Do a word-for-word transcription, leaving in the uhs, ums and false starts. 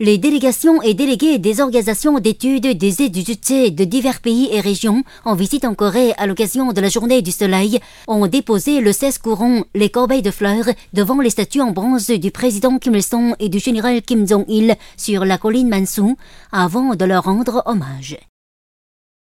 Les délégations et délégués des organisations d'études des étudiants de divers pays et régions en visite en Corée à l'occasion de la Journée du Soleil ont déposé le seize courant les corbeilles de fleurs devant les statues en bronze du président Kim Il-sung et du général Kim Jong-il sur la colline Mansu avant de leur rendre hommage.